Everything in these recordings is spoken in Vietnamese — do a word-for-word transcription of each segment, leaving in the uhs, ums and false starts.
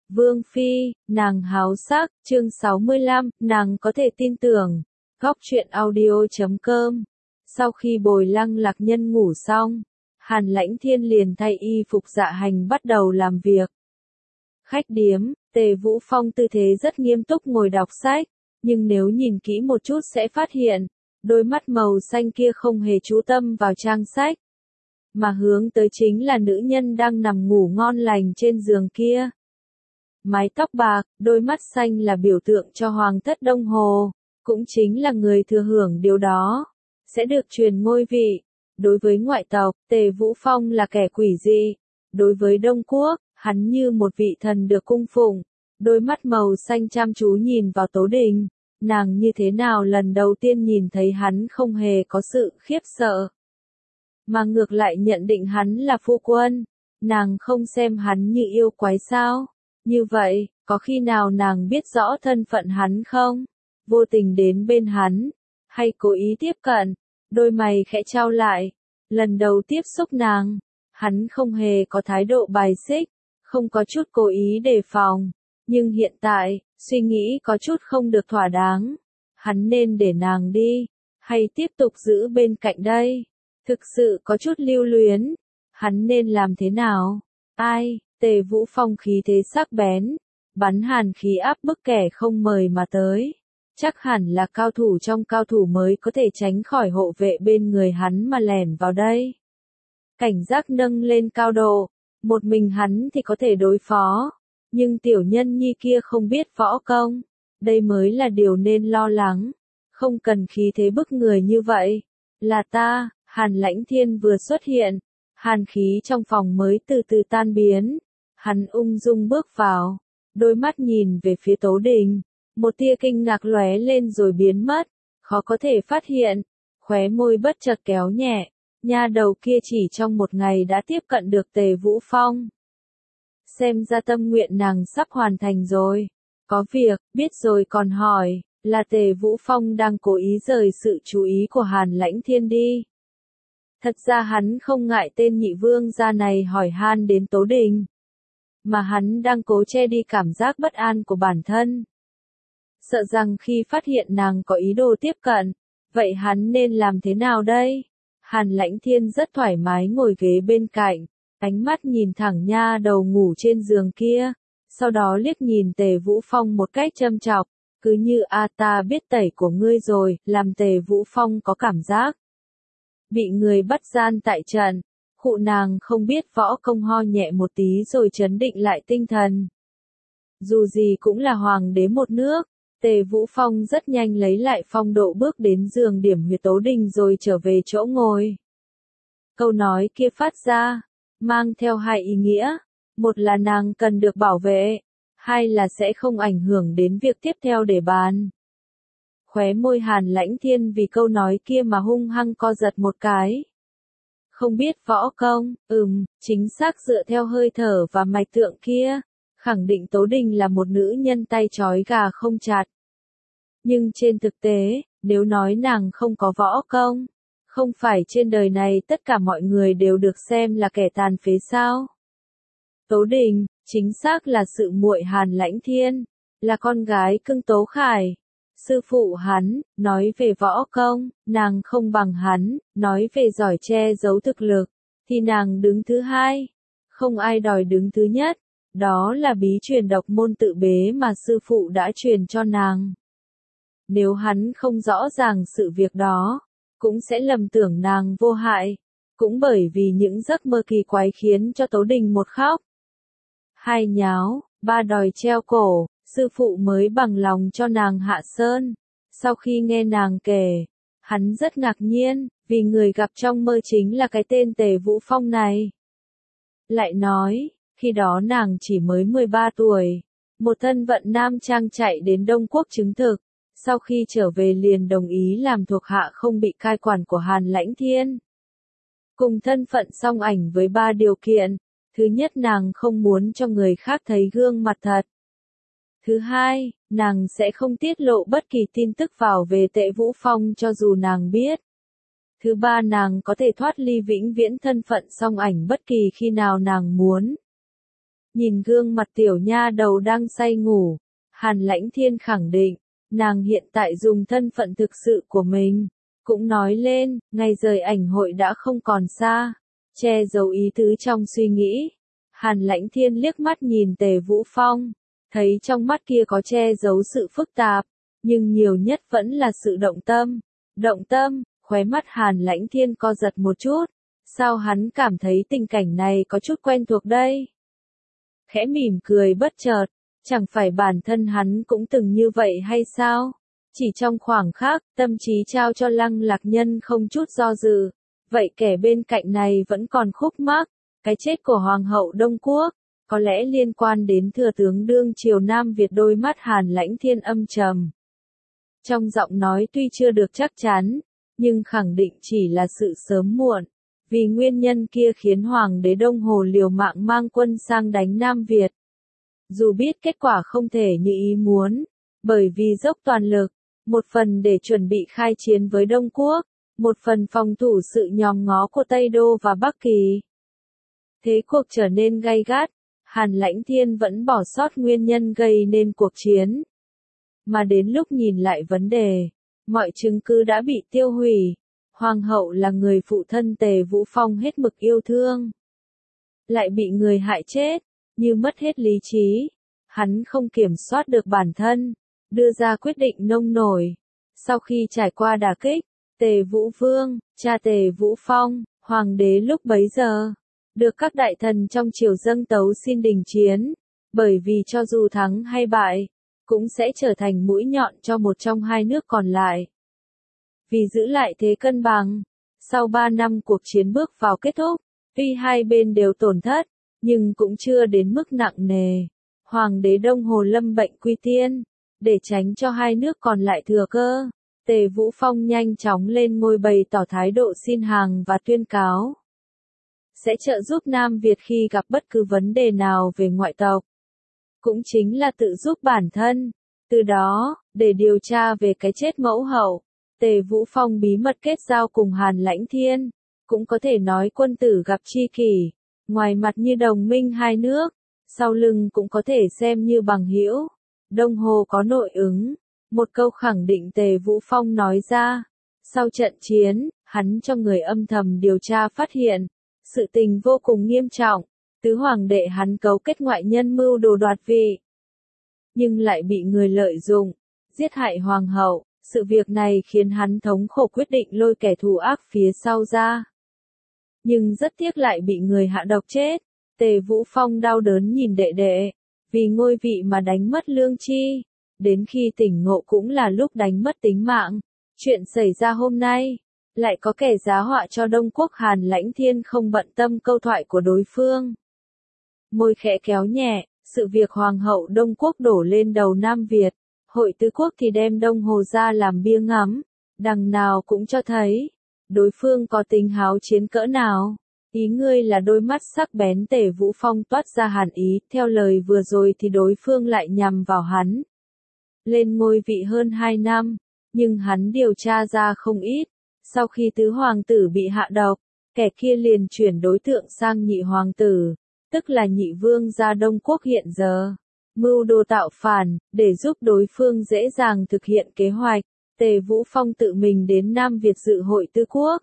Vương Phi, nàng háo sắc, chương sáu mươi lăm, nàng có thể tin tưởng. Góc truyện audio chấm com. Sau khi Bồi Lăng Lạc Nhân ngủ xong, Hàn Lãnh Thiên liền thay y phục dạ hành bắt đầu làm việc. Khách điếm, Tề Vũ Phong tư thế rất nghiêm túc ngồi đọc sách, nhưng nếu nhìn kỹ một chút sẽ phát hiện, đôi mắt màu xanh kia không hề chú tâm vào trang sách, mà hướng tới chính là nữ nhân đang nằm ngủ ngon lành trên giường kia. Mái tóc bạc, đôi mắt xanh là biểu tượng cho hoàng thất Đông Hồ, cũng chính là người thừa hưởng điều đó, sẽ được truyền ngôi vị. Đối với ngoại tộc, Tề Vũ Phong là kẻ quỷ dị. Đối với Đông Quốc, hắn như một vị thần được cung phụng. Đôi mắt màu xanh chăm chú nhìn vào Tố Đình. Nàng như thế nào lần đầu tiên nhìn thấy hắn không hề có sự khiếp sợ, mà ngược lại nhận định hắn là phu quân. Nàng không xem hắn như yêu quái sao? Như vậy, có khi nào nàng biết rõ thân phận hắn không? Vô tình đến bên hắn, hay cố ý tiếp cận? Đôi mày khẽ chau lại. Lần đầu tiếp xúc nàng, hắn không hề có thái độ bài xích, không có chút cố ý đề phòng. Nhưng hiện tại, suy nghĩ có chút không được thỏa đáng. Hắn nên để nàng đi, hay tiếp tục giữ bên cạnh đây? Thực sự có chút lưu luyến. Hắn nên làm thế nào? Ai? Tề Vũ Phong khí thế sắc bén, bắn hàn khí áp bức kẻ không mời mà tới. Chắc hẳn là cao thủ trong cao thủ mới có thể tránh khỏi hộ vệ bên người hắn mà lẻn vào đây. Cảnh giác nâng lên cao độ, một mình hắn thì có thể đối phó, nhưng tiểu nhân nhi kia không biết võ công, đây mới là điều nên lo lắng. Không cần khí thế bức người như vậy. Là ta. Hàn Lãnh Thiên vừa xuất hiện, hàn khí trong phòng mới từ từ tan biến. Hắn ung dung bước vào, đôi mắt nhìn về phía Tố Đình, một tia kinh ngạc lóe lên rồi biến mất, khó có thể phát hiện, khóe môi bất chợt kéo nhẹ, nha đầu kia chỉ trong một ngày đã tiếp cận được Tề Vũ Phong. Xem ra tâm nguyện nàng sắp hoàn thành rồi. Có việc, biết rồi còn hỏi, là Tề Vũ Phong đang cố ý rời sự chú ý của Hàn Lãnh Thiên đi. Thật ra hắn không ngại tên nhị vương gia này hỏi han đến Tố Đình, mà hắn đang cố che đi cảm giác bất an của bản thân. Sợ rằng khi phát hiện nàng có ý đồ tiếp cận, vậy hắn nên làm thế nào đây? Hàn Lãnh Thiên rất thoải mái ngồi ghế bên cạnh, ánh mắt nhìn thẳng nha đầu ngủ trên giường kia, sau đó liếc nhìn Tề Vũ Phong một cách châm chọc, cứ như a ta biết tẩy của ngươi rồi, làm Tề Vũ Phong có cảm giác bị người bắt gian tại trận. Khụ nàng không biết võ công ho nhẹ một tí rồi trấn định lại tinh thần. Dù gì cũng là hoàng đế một nước, Tề Vũ Phong rất nhanh lấy lại phong độ bước đến giường điểm huyệt Tố Đình rồi trở về chỗ ngồi. Câu nói kia phát ra, mang theo hai ý nghĩa, một là nàng cần được bảo vệ, hai là sẽ không ảnh hưởng đến việc tiếp theo để bàn. Khóe môi Hàn Lãnh Thiên vì câu nói kia mà hung hăng co giật một cái. Không biết võ công, ừm, chính xác dựa theo hơi thở và mạch tượng kia, khẳng định Tố Đình là một nữ nhân tay trói gà không chặt. Nhưng trên thực tế, nếu nói nàng không có võ công, không phải trên đời này tất cả mọi người đều được xem là kẻ tàn phế sao? Tố Đình, chính xác là sự muội Hàn Lãnh Thiên, là con gái cưng Tố Khải. Sư phụ hắn, nói về võ công, nàng không bằng hắn, nói về giỏi che giấu thực lực, thì nàng đứng thứ hai. Không ai đòi đứng thứ nhất, đó là bí truyền độc môn tự bế mà sư phụ đã truyền cho nàng. Nếu hắn không rõ ràng sự việc đó, cũng sẽ lầm tưởng nàng vô hại, cũng bởi vì những giấc mơ kỳ quái khiến cho Tố Đình một khóc, hai nháo, ba đòi treo cổ. Sư phụ mới bằng lòng cho nàng hạ sơn. Sau khi nghe nàng kể, hắn rất ngạc nhiên, vì người gặp trong mơ chính là cái tên Tề Vũ Phong này. Lại nói, khi đó nàng chỉ mới mười ba tuổi, một thân vận nam trang chạy đến Đông Quốc chứng thực, sau khi trở về liền đồng ý làm thuộc hạ không bị cai quản của Hàn Lãnh Thiên. Cùng thân phận song ảnh với ba điều kiện, thứ nhất nàng không muốn cho người khác thấy gương mặt thật. Thứ hai, nàng sẽ không tiết lộ bất kỳ tin tức vào về Tề Vũ Phong cho dù nàng biết. Thứ ba nàng có thể thoát ly vĩnh viễn thân phận song ảnh bất kỳ khi nào nàng muốn. Nhìn gương mặt tiểu nha đầu đang say ngủ, Hàn Lãnh Thiên khẳng định, nàng hiện tại dùng thân phận thực sự của mình, cũng nói lên, ngày rời ảnh hội đã không còn xa, che giấu ý tứ trong suy nghĩ. Hàn Lãnh Thiên liếc mắt nhìn Tề Vũ Phong, thấy trong mắt kia có che giấu sự phức tạp, nhưng nhiều nhất vẫn là sự động tâm. Động tâm, khóe mắt Hàn Lãnh Thiên co giật một chút, sao hắn cảm thấy tình cảnh này có chút quen thuộc đây? Khẽ mỉm cười bất chợt, chẳng phải bản thân hắn cũng từng như vậy hay sao? Chỉ trong khoảng khắc, tâm trí trao cho Lăng Lạc Nhân không chút do dự, vậy kẻ bên cạnh này vẫn còn khúc mắc, cái chết của Hoàng hậu Đông Quốc, có lẽ liên quan đến thừa tướng đương triều Nam Việt. Đôi mắt Hàn Lãnh Thiên âm trầm. Trong giọng nói tuy chưa được chắc chắn, nhưng khẳng định chỉ là sự sớm muộn, vì nguyên nhân kia khiến Hoàng đế Đông Hồ liều mạng mang quân sang đánh Nam Việt. Dù biết kết quả không thể như ý muốn, bởi vì dốc toàn lực, một phần để chuẩn bị khai chiến với Đông Quốc, một phần phòng thủ sự nhòm ngó của Tây Đô và Bắc Kỳ. Thế cuộc trở nên gay gắt, Hàn Lãnh Thiên vẫn bỏ sót nguyên nhân gây nên cuộc chiến. Mà đến lúc nhìn lại vấn đề, mọi chứng cứ đã bị tiêu hủy. Hoàng hậu là người phụ thân Tề Vũ Phong hết mực yêu thương, lại bị người hại chết, như mất hết lý trí. Hắn không kiểm soát được bản thân, đưa ra quyết định nông nổi. Sau khi trải qua đả kích, Tề Vũ Vương, cha Tề Vũ Phong, hoàng đế lúc bấy giờ, được các đại thần trong triều dâng tấu xin đình chiến, bởi vì cho dù thắng hay bại, cũng sẽ trở thành mũi nhọn cho một trong hai nước còn lại. Vì giữ lại thế cân bằng, sau ba năm cuộc chiến bước vào kết thúc, tuy hai bên đều tổn thất, nhưng cũng chưa đến mức nặng nề. Hoàng đế Đông Hồ lâm bệnh quy tiên, để tránh cho hai nước còn lại thừa cơ. Tề Vũ Phong nhanh chóng lên ngôi bày tỏ thái độ xin hàng và tuyên cáo sẽ trợ giúp Nam Việt khi gặp bất cứ vấn đề nào về ngoại tộc. Cũng chính là tự giúp bản thân. Từ đó, để điều tra về cái chết mẫu hậu, Tề Vũ Phong bí mật kết giao cùng Hàn Lãnh Thiên, cũng có thể nói quân tử gặp tri kỷ, ngoài mặt như đồng minh hai nước, sau lưng cũng có thể xem như bằng hữu. Đông Hồ có nội ứng, một câu khẳng định Tề Vũ Phong nói ra. Sau trận chiến, hắn cho người âm thầm điều tra phát hiện, sự tình vô cùng nghiêm trọng, tứ hoàng đệ hắn cấu kết ngoại nhân mưu đồ đoạt vị, nhưng lại bị người lợi dụng, giết hại hoàng hậu. Sự việc này khiến hắn thống khổ quyết định lôi kẻ thù ác phía sau ra. Nhưng rất tiếc lại bị người hạ độc chết. Tề Vũ Phong đau đớn nhìn đệ đệ, vì ngôi vị mà đánh mất lương tri. Đến khi tỉnh ngộ cũng là lúc đánh mất tính mạng. Chuyện xảy ra hôm nay, lại có kẻ giá họa cho Đông Quốc. Hàn Lãnh Thiên không bận tâm câu thoại của đối phương. Môi khẽ kéo nhẹ, sự việc Hoàng hậu Đông Quốc đổ lên đầu Nam Việt. Hội Tứ Quốc thì đem Đông Hồ ra làm bia ngắm, đằng nào cũng cho thấy, đối phương có tính háo chiến cỡ nào. Ý ngươi là đôi mắt sắc bén Tề Vũ Phong toát ra hàn ý, theo lời vừa rồi thì đối phương lại nhằm vào hắn. Lên ngôi vị hơn hai năm, nhưng hắn điều tra ra không ít, sau khi tứ hoàng tử bị hạ độc, kẻ kia liền chuyển đối tượng sang nhị hoàng tử, tức là nhị vương gia Đông Quốc hiện giờ. Mưu đồ tạo phản, để giúp đối phương dễ dàng thực hiện kế hoạch, Tề Vũ Phong tự mình đến Nam Việt dự hội Tứ Quốc.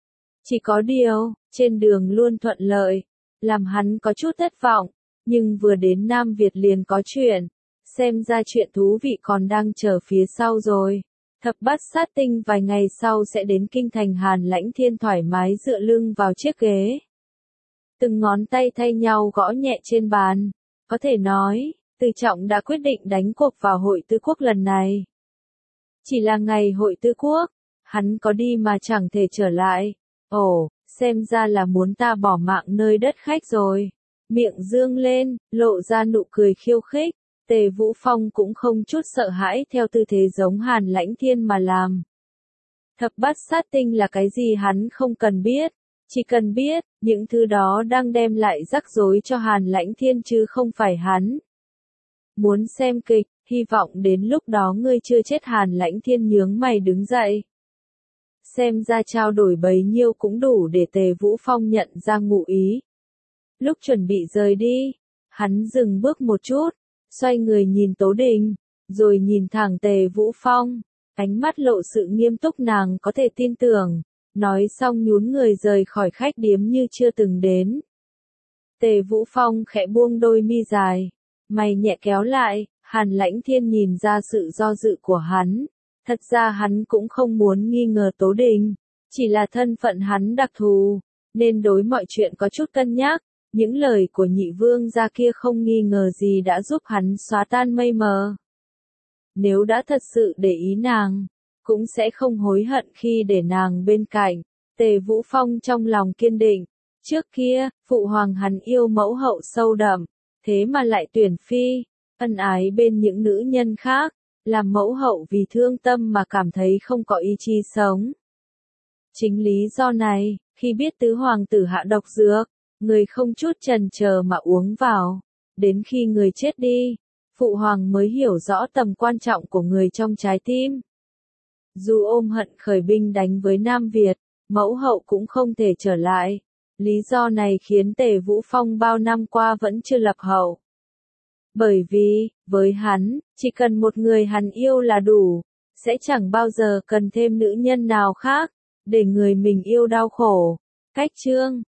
Chỉ có điều, trên đường luôn thuận lợi, làm hắn có chút thất vọng, nhưng vừa đến Nam Việt liền có chuyện, xem ra chuyện thú vị còn đang chờ phía sau rồi. Thập bát sát tinh vài ngày sau sẽ đến kinh thành. Hàn Lãnh Thiên thoải mái dựa lưng vào chiếc ghế, từng ngón tay thay nhau gõ nhẹ trên bàn, có thể nói, Từ Trọng đã quyết định đánh cuộc vào hội Tứ Quốc lần này. Chỉ là ngày hội Tứ Quốc, hắn có đi mà chẳng thể trở lại. Ồ, xem ra là muốn ta bỏ mạng nơi đất khách rồi. Miệng dương lên, lộ ra nụ cười khiêu khích. Tề Vũ Phong cũng không chút sợ hãi theo tư thế giống Hàn Lãnh Thiên mà làm. Thập bát sát tinh là cái gì hắn không cần biết, chỉ cần biết, những thứ đó đang đem lại rắc rối cho Hàn Lãnh Thiên chứ không phải hắn. Muốn xem kịch, hy vọng đến lúc đó ngươi chưa chết. Hàn Lãnh Thiên nhướng mày đứng dậy. Xem ra trao đổi bấy nhiêu cũng đủ để Tề Vũ Phong nhận ra ngụ ý. Lúc chuẩn bị rời đi, Hắn dừng bước một chút, xoay người nhìn Tố Đình, rồi nhìn thẳng Tề Vũ Phong, ánh mắt lộ sự nghiêm túc nàng có thể tin tưởng, nói xong nhún người rời khỏi khách điếm như chưa từng đến. Tề Vũ Phong khẽ buông đôi mi dài, mày nhẹ kéo lại, Hàn Lãnh Thiên nhìn ra sự do dự của hắn, thật ra hắn cũng không muốn nghi ngờ Tố Đình, chỉ là thân phận hắn đặc thù, nên đối mọi chuyện có chút cân nhắc. Những lời của nhị vương gia kia không nghi ngờ gì đã giúp hắn xóa tan mây mờ. Nếu đã thật sự để ý nàng, cũng sẽ không hối hận khi để nàng bên cạnh. Tề Vũ Phong trong lòng kiên định. Trước kia, phụ hoàng hắn yêu mẫu hậu sâu đậm, thế mà lại tuyển phi, ân ái bên những nữ nhân khác, làm mẫu hậu vì thương tâm mà cảm thấy không có ý chí sống. Chính lý do này, khi biết tứ hoàng tử hạ độc dược, người không chút chần chờ mà uống vào, đến khi người chết đi, phụ hoàng mới hiểu rõ tầm quan trọng của người trong trái tim. Dù ôm hận khởi binh đánh với Nam Việt, mẫu hậu cũng không thể trở lại. Lý do này khiến Tề Vũ Phong bao năm qua vẫn chưa lập hậu. Bởi vì, với hắn, chỉ cần một người hắn yêu là đủ, sẽ chẳng bao giờ cần thêm nữ nhân nào khác, để người mình yêu đau khổ. Cách chương